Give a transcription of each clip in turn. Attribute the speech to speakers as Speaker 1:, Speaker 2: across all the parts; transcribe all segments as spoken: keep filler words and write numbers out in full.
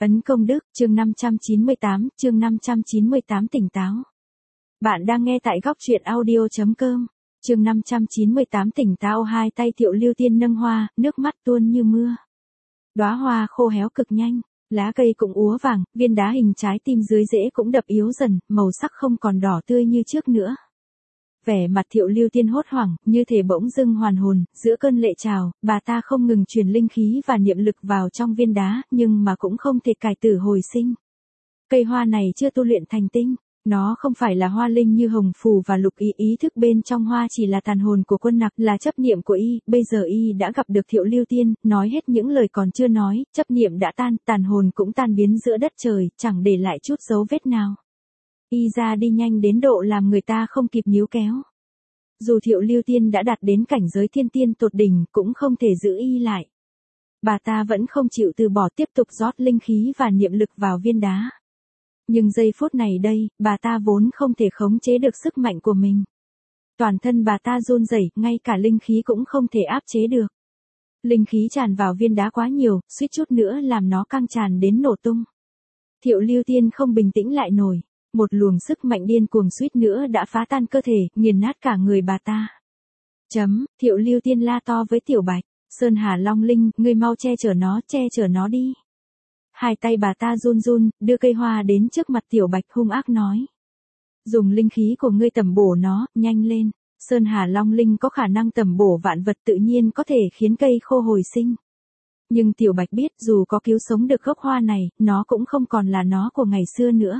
Speaker 1: Ấn công đức, chương năm trăm chín mươi tám, chương năm trăm chín mươi tám tỉnh táo. Bạn đang nghe tại góc truyện audio chấm com. Chương năm trăm chín mươi tám tỉnh táo. Hai tay Thiệu Lưu Tiên nâng hoa, nước mắt tuôn như mưa. Đóa hoa khô héo cực nhanh, lá cây cũng úa vàng, viên đá hình trái tim dưới rễ cũng đập yếu dần, màu sắc không còn đỏ tươi như trước nữa. Vẻ mặt Thiệu Lưu Tiên hốt hoảng, như thể bỗng dưng hoàn hồn, giữa cơn lệ trào, bà ta không ngừng truyền linh khí và niệm lực vào trong viên đá, nhưng mà cũng không thể cải tử hồi sinh. Cây hoa này chưa tu luyện thành tinh, nó không phải là hoa linh như hồng phù và lục ý, ý thức bên trong hoa chỉ là tàn hồn của quân nặc, là chấp niệm của y. Bây giờ y đã gặp được Thiệu Lưu Tiên, nói hết những lời còn chưa nói, chấp niệm đã tan, tàn hồn cũng tan biến giữa đất trời, chẳng để lại chút dấu vết nào. Y ra đi nhanh đến độ làm người ta không kịp níu kéo. Dù Thiệu Lưu Tiên đã đạt đến cảnh giới thiên tiên tột đỉnh, cũng không thể giữ y lại. Bà ta vẫn không chịu từ bỏ, tiếp tục rót linh khí và niệm lực vào viên đá. Nhưng giây phút này đây, bà ta vốn không thể khống chế được sức mạnh của mình. Toàn thân bà ta run rẩy, ngay cả linh khí cũng không thể áp chế được. Linh khí tràn vào viên đá quá nhiều, suýt chút nữa làm nó căng tràn đến nổ tung. Thiệu Lưu Tiên không bình tĩnh lại nổi. Một luồng sức mạnh điên cuồng suýt nữa đã phá tan cơ thể, nghiền nát cả người bà ta. Chấm, Thiệu Lưu Tiên la to với Tiểu Bạch, Sơn Hà Long Linh, ngươi mau che chở nó, che chở nó đi. Hai tay bà ta run run, đưa cây hoa đến trước mặt Tiểu Bạch hung ác nói. Dùng linh khí của ngươi tẩm bổ nó, nhanh lên. Sơn Hà Long Linh có khả năng tẩm bổ vạn vật, tự nhiên có thể khiến cây khô hồi sinh. Nhưng Tiểu Bạch biết dù có cứu sống được gốc hoa này, nó cũng không còn là nó của ngày xưa nữa.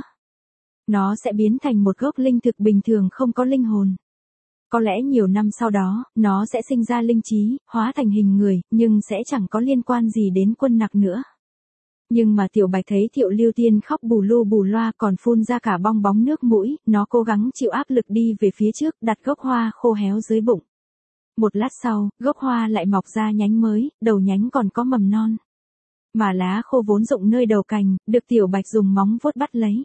Speaker 1: Nó sẽ biến thành một gốc linh thực bình thường không có linh hồn. Có lẽ nhiều năm sau đó, nó sẽ sinh ra linh trí, hóa thành hình người, nhưng sẽ chẳng có liên quan gì đến quân nặc nữa. Nhưng mà Tiểu Bạch thấy Thiệu Lưu Tiên khóc bù lu bù loa, còn phun ra cả bong bóng nước mũi, nó cố gắng chịu áp lực đi về phía trước, đặt gốc hoa khô héo dưới bụng. Một lát sau, gốc hoa lại mọc ra nhánh mới, đầu nhánh còn có mầm non. Mà lá khô vốn rụng nơi đầu cành, được Tiểu Bạch dùng móng vuốt bắt lấy.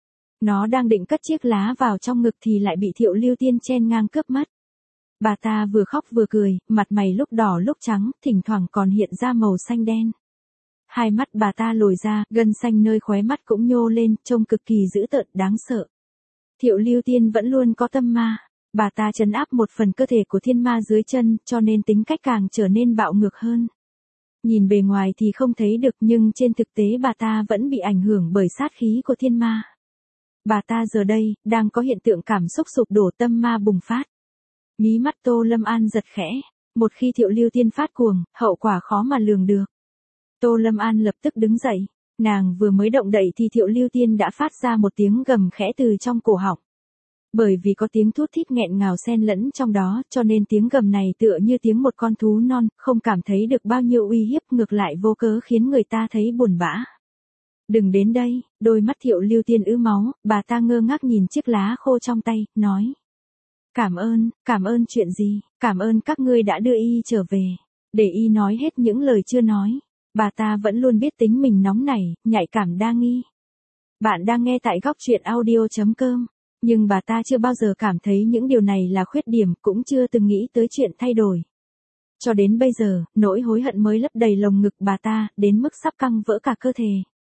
Speaker 1: Nó đang định cất chiếc lá vào trong ngực thì lại bị Thiệu Lưu Tiên chen ngang cướp mất. Bà ta vừa khóc vừa cười, mặt mày lúc đỏ lúc trắng, thỉnh thoảng còn hiện ra màu xanh đen. Hai mắt bà ta lồi ra, gân xanh nơi khóe mắt cũng nhô lên, trông cực kỳ dữ tợn đáng sợ. Thiệu Lưu Tiên vẫn luôn có tâm ma. Bà ta trấn áp một phần cơ thể của thiên ma dưới chân, cho nên tính cách càng trở nên bạo ngược hơn. Nhìn bề ngoài thì không thấy được, nhưng trên thực tế bà ta vẫn bị ảnh hưởng bởi sát khí của thiên ma. Bà ta giờ đây, đang có hiện tượng cảm xúc sụp đổ, tâm ma bùng phát. Mí mắt Tô Lâm An giật khẽ. Một khi Thiệu Lưu Tiên phát cuồng, hậu quả khó mà lường được. Tô Lâm An lập tức đứng dậy. Nàng vừa mới động đậy thì Thiệu Lưu Tiên đã phát ra một tiếng gầm khẽ từ trong cổ họng. Bởi vì có tiếng thút thít nghẹn ngào xen lẫn trong đó, cho nên tiếng gầm này tựa như tiếng một con thú non, không cảm thấy được bao nhiêu uy hiếp, ngược lại vô cớ khiến người ta thấy buồn bã. Đừng đến đây, đôi mắt Thiệu Lưu Tiên ứ máu, bà ta ngơ ngác nhìn chiếc lá khô trong tay, nói. Cảm ơn, cảm ơn chuyện gì, cảm ơn các ngươi đã đưa y trở về, để y nói hết những lời chưa nói. Bà ta vẫn luôn biết tính mình nóng nảy, nhạy cảm đa nghi. Bạn đang nghe tại góc truyện audio chấm com, nhưng bà ta chưa bao giờ cảm thấy những điều này là khuyết điểm, cũng chưa từng nghĩ tới chuyện thay đổi. Cho đến bây giờ, nỗi hối hận mới lấp đầy lồng ngực bà ta, đến mức sắp căng vỡ cả cơ thể.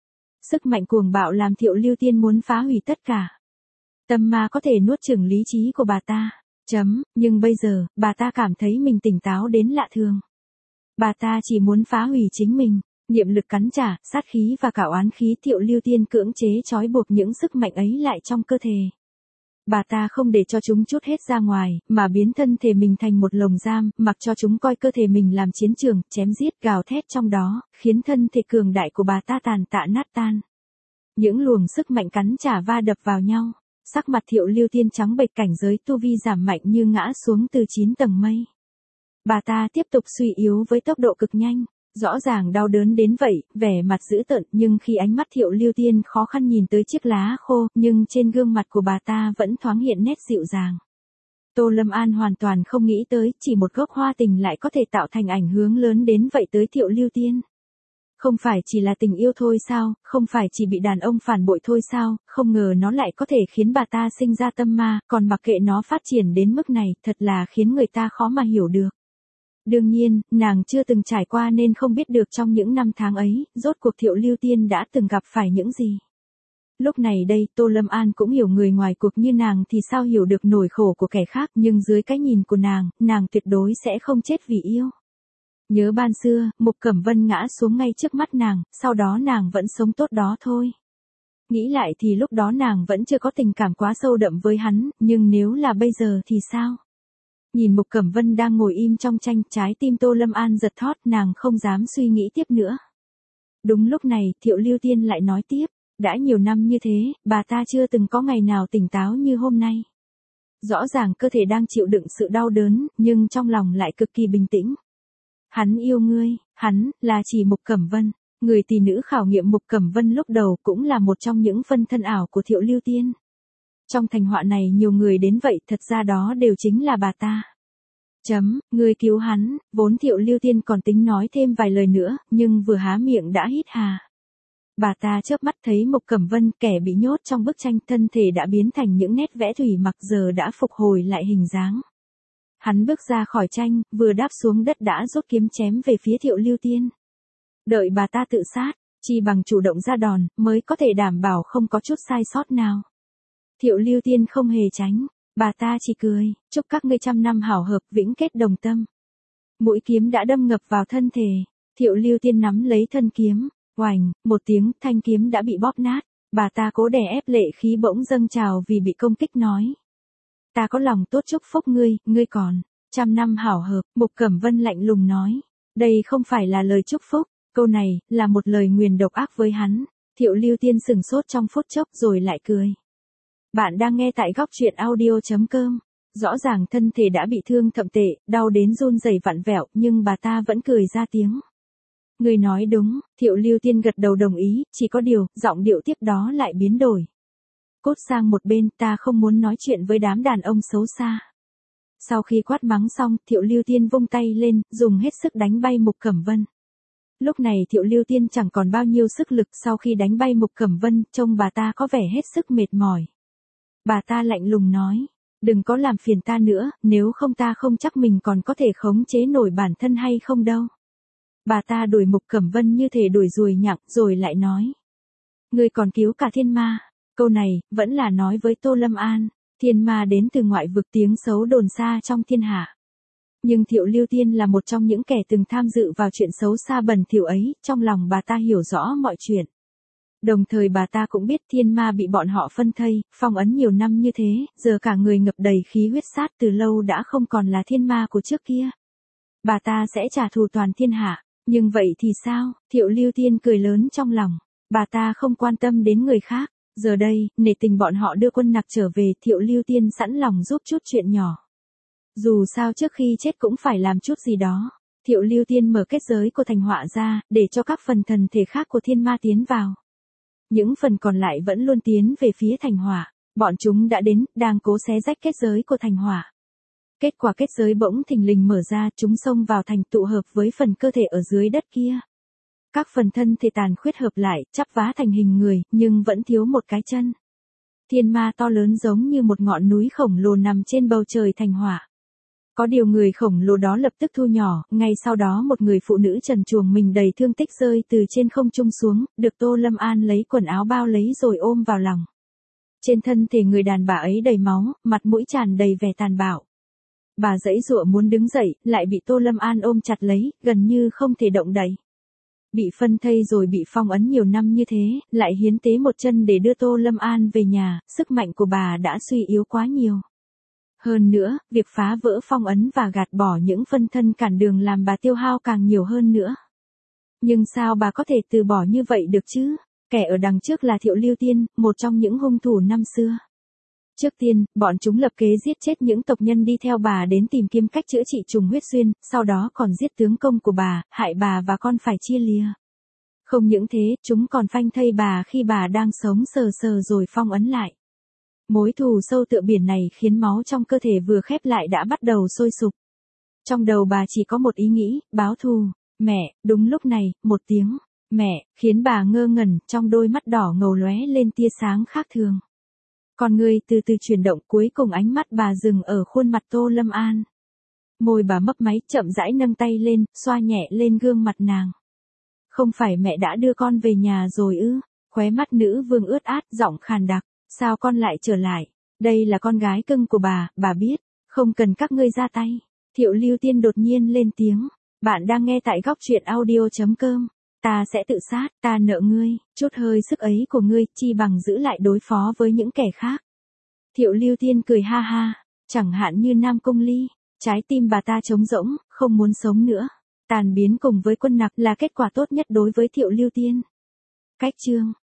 Speaker 1: Sức mạnh cuồng bạo làm Thiệu Lưu Tiên muốn phá hủy tất cả. Tâm ma có thể nuốt chửng lý trí của bà ta. Chấm, nhưng bây giờ, bà ta cảm thấy mình tỉnh táo đến lạ thường. Bà ta chỉ muốn phá hủy chính mình, niệm lực cắn trả, sát khí và cả oán khí. Thiệu Lưu Tiên cưỡng chế trói buộc những sức mạnh ấy lại trong cơ thể. Bà ta không để cho chúng trút hết ra ngoài, mà biến thân thể mình thành một lồng giam, mặc cho chúng coi cơ thể mình làm chiến trường, chém giết gào thét trong đó, khiến thân thể cường đại của bà ta tàn tạ nát tan. Những luồng sức mạnh cắn trả va đập vào nhau, sắc mặt Thiệu Lưu Tiên trắng bệch, cảnh giới tu vi giảm mạnh như ngã xuống từ chín tầng mây. Bà ta tiếp tục suy yếu với tốc độ cực nhanh, rõ ràng đau đớn đến vậy, vẻ mặt dữ tợn, nhưng khi ánh mắt Thiệu Lưu Tiên khó khăn nhìn tới chiếc lá khô, nhưng trên gương mặt của bà ta vẫn thoáng hiện nét dịu dàng. Tô Lâm An hoàn toàn không nghĩ tới, chỉ một gốc hoa tình lại có thể tạo thành ảnh hưởng lớn đến vậy tới Thiệu Lưu Tiên. Không phải chỉ là tình yêu thôi sao, không phải chỉ bị đàn ông phản bội thôi sao, không ngờ nó lại có thể khiến bà ta sinh ra tâm ma, còn mặc kệ nó phát triển đến mức này, thật là khiến người ta khó mà hiểu được. Đương nhiên, nàng chưa từng trải qua nên không biết được trong những năm tháng ấy, rốt cuộc Thiệu Lưu Tiên đã từng gặp phải những gì. Lúc này đây, Tô Lâm An cũng hiểu người ngoài cuộc như nàng thì sao hiểu được nỗi khổ của kẻ khác, nhưng dưới cái nhìn của nàng, nàng tuyệt đối sẽ không chết vì yêu. Nhớ ban xưa, Mục Cẩm Vân ngã xuống ngay trước mắt nàng, sau đó nàng vẫn sống tốt đó thôi. Nghĩ lại thì lúc đó nàng vẫn chưa có tình cảm quá sâu đậm với hắn, nhưng nếu là bây giờ thì sao? Nhìn Mục Cẩm Vân đang ngồi im trong tranh, trái tim Tô Lâm An giật thót, nàng không dám suy nghĩ tiếp nữa. Đúng lúc này, Thiệu Lưu Tiên lại nói tiếp, đã nhiều năm như thế, bà ta chưa từng có ngày nào tỉnh táo như hôm nay. Rõ ràng cơ thể đang chịu đựng sự đau đớn, nhưng trong lòng lại cực kỳ bình tĩnh. Hắn yêu ngươi, hắn, là chỉ Mục Cẩm Vân. Người tỷ nữ khảo nghiệm Mục Cẩm Vân lúc đầu cũng là một trong những phân thân ảo của Thiệu Lưu Tiên. Trong thành họa này nhiều người đến vậy, thật ra đó đều chính là bà ta. Chấm, ngươi cứu hắn, vốn Thiệu Lưu Tiên còn tính nói thêm vài lời nữa, nhưng vừa há miệng đã hít hà. Bà ta chớp mắt thấy Mục Cẩm Vân, kẻ bị nhốt trong bức tranh, thân thể đã biến thành những nét vẽ thủy mặc, giờ đã phục hồi lại hình dáng. Hắn bước ra khỏi tranh, vừa đáp xuống đất đã rút kiếm chém về phía Thiệu Lưu Tiên. Đợi bà ta tự sát, chỉ bằng chủ động ra đòn, mới có thể đảm bảo không có chút sai sót nào. Thiệu Lưu Tiên không hề tránh, bà ta chỉ cười, chúc các ngươi trăm năm hảo hợp, vĩnh kết đồng tâm. Mũi kiếm đã đâm ngập vào thân thể, Thiệu Lưu Tiên nắm lấy thân kiếm, oành, một tiếng, thanh kiếm đã bị bóp nát, bà ta cố đè ép lệ khí bỗng dâng trào vì bị công kích nói. Ta có lòng tốt chúc phúc ngươi, ngươi còn, trăm năm hảo hợp, Mục Cẩm Vân lạnh lùng nói. Đây không phải là lời chúc phúc, câu này, là một lời nguyền độc ác với hắn. Thiệu Lưu Tiên sừng sốt trong phút chốc rồi lại cười. Bạn đang nghe tại góc truyện audio chấm com. Rõ ràng thân thể đã bị thương thậm tệ, đau đến run rẩy vặn vẹo, nhưng bà ta vẫn cười ra tiếng. Người nói đúng, Thiệu Lưu Tiên gật đầu đồng ý, chỉ có điều, giọng điệu tiếp đó lại biến đổi. Cút sang một bên, ta không muốn nói chuyện với đám đàn ông xấu xa. Sau khi quát mắng xong, Thiệu Lưu Tiên vung tay lên, dùng hết sức đánh bay Mục Cẩm Vân. Lúc này Thiệu Lưu Tiên chẳng còn bao nhiêu sức lực, sau khi đánh bay Mục Cẩm Vân, trông bà ta có vẻ hết sức mệt mỏi. Bà ta lạnh lùng nói, đừng có làm phiền ta nữa, nếu không ta không chắc mình còn có thể khống chế nổi bản thân hay không đâu. Bà ta đuổi Mục Cẩm Vân như thể đuổi ruồi nhặng, rồi lại nói. Ngươi còn cứu cả thiên ma. Câu này, vẫn là nói với Tô Lâm An. Thiên ma đến từ ngoại vực, tiếng xấu đồn xa trong thiên hạ. Nhưng Thiệu Lưu Tiên là một trong những kẻ từng tham dự vào chuyện xấu xa bẩn thỉu ấy, trong lòng bà ta hiểu rõ mọi chuyện. Đồng thời bà ta cũng biết thiên ma bị bọn họ phân thây, phong ấn nhiều năm như thế, giờ cả người ngập đầy khí huyết sát từ lâu đã không còn là thiên ma của trước kia. Bà ta sẽ trả thù toàn thiên hạ, nhưng vậy thì sao? Thiệu Lưu Tiên cười lớn trong lòng, bà ta không quan tâm đến người khác. Giờ đây, nể tình bọn họ đưa quân nặc trở về, Thiệu Lưu Tiên sẵn lòng giúp chút chuyện nhỏ. Dù sao trước khi chết cũng phải làm chút gì đó. Thiệu Lưu Tiên mở kết giới của thành họa ra, để cho các phần thần thể khác của thiên ma tiến vào. Những phần còn lại vẫn luôn tiến về phía thành họa. Bọn chúng đã đến, đang cố xé rách kết giới của thành họa. Kết quả kết giới bỗng thình lình mở ra, chúng xông vào thành tụ hợp với phần cơ thể ở dưới đất kia. Các phần thân thể tàn khuyết hợp lại, chắp vá thành hình người, nhưng vẫn thiếu một cái chân. Thiên ma to lớn giống như một ngọn núi khổng lồ nằm trên bầu trời thành hỏa. Có điều người khổng lồ đó lập tức thu nhỏ, ngay sau đó một người phụ nữ trần truồng mình đầy thương tích rơi từ trên không trung xuống, được Tô Lâm An lấy quần áo bao lấy rồi ôm vào lòng. Trên thân thể người đàn bà ấy đầy máu, mặt mũi tràn đầy vẻ tàn bạo. Bà giãy giụa muốn đứng dậy, lại bị Tô Lâm An ôm chặt lấy, gần như không thể động đậy. Bị phân thây rồi bị phong ấn nhiều năm như thế, lại hiến tế một chân để đưa Tô Lâm An về nhà, sức mạnh của bà đã suy yếu quá nhiều. Hơn nữa, việc phá vỡ phong ấn và gạt bỏ những phân thân cản đường làm bà tiêu hao càng nhiều hơn nữa. Nhưng sao bà có thể từ bỏ như vậy được chứ? Kẻ ở đằng trước là Thiệu Lưu Tiên, một trong những hung thủ năm xưa. Trước tiên, bọn chúng lập kế giết chết những tộc nhân đi theo bà đến tìm kiếm cách chữa trị trùng huyết xuyên, sau đó còn giết tướng công của bà, hại bà và con phải chia lìa. Không những thế, chúng còn phanh thây bà khi bà đang sống sờ sờ rồi phong ấn lại. Mối thù sâu tựa biển này khiến máu trong cơ thể vừa khép lại đã bắt đầu sôi sục. Trong đầu bà chỉ có một ý nghĩ, báo thù. Mẹ, đúng lúc này, một tiếng, mẹ, khiến bà ngơ ngẩn, trong đôi mắt đỏ ngầu lóe lên tia sáng khác thường. Con người từ từ chuyển động, cuối cùng ánh mắt bà dừng ở khuôn mặt Tô Lâm An. Môi bà mấp máy, chậm rãi nâng tay lên, xoa nhẹ lên gương mặt nàng. Không phải mẹ đã đưa con về nhà rồi ư? Khóe mắt nữ vương ướt át, giọng khàn đặc. Sao con lại trở lại? Đây là con gái cưng của bà, bà biết. Không cần các ngươi ra tay. Thiệu Lưu Tiên đột nhiên lên tiếng. Bạn đang nghe tại góc truyện audio.com. Ta sẽ tự sát, ta nợ ngươi, chút hơi sức ấy của ngươi, chi bằng giữ lại đối phó với những kẻ khác. Thiệu Lưu Tiên cười ha ha, chẳng hạn như Nam Cung Ly, trái tim bà ta trống rỗng, không muốn sống nữa. Tàn biến cùng với Quân Nặc là kết quả tốt nhất đối với Thiệu Lưu Tiên. Cách chương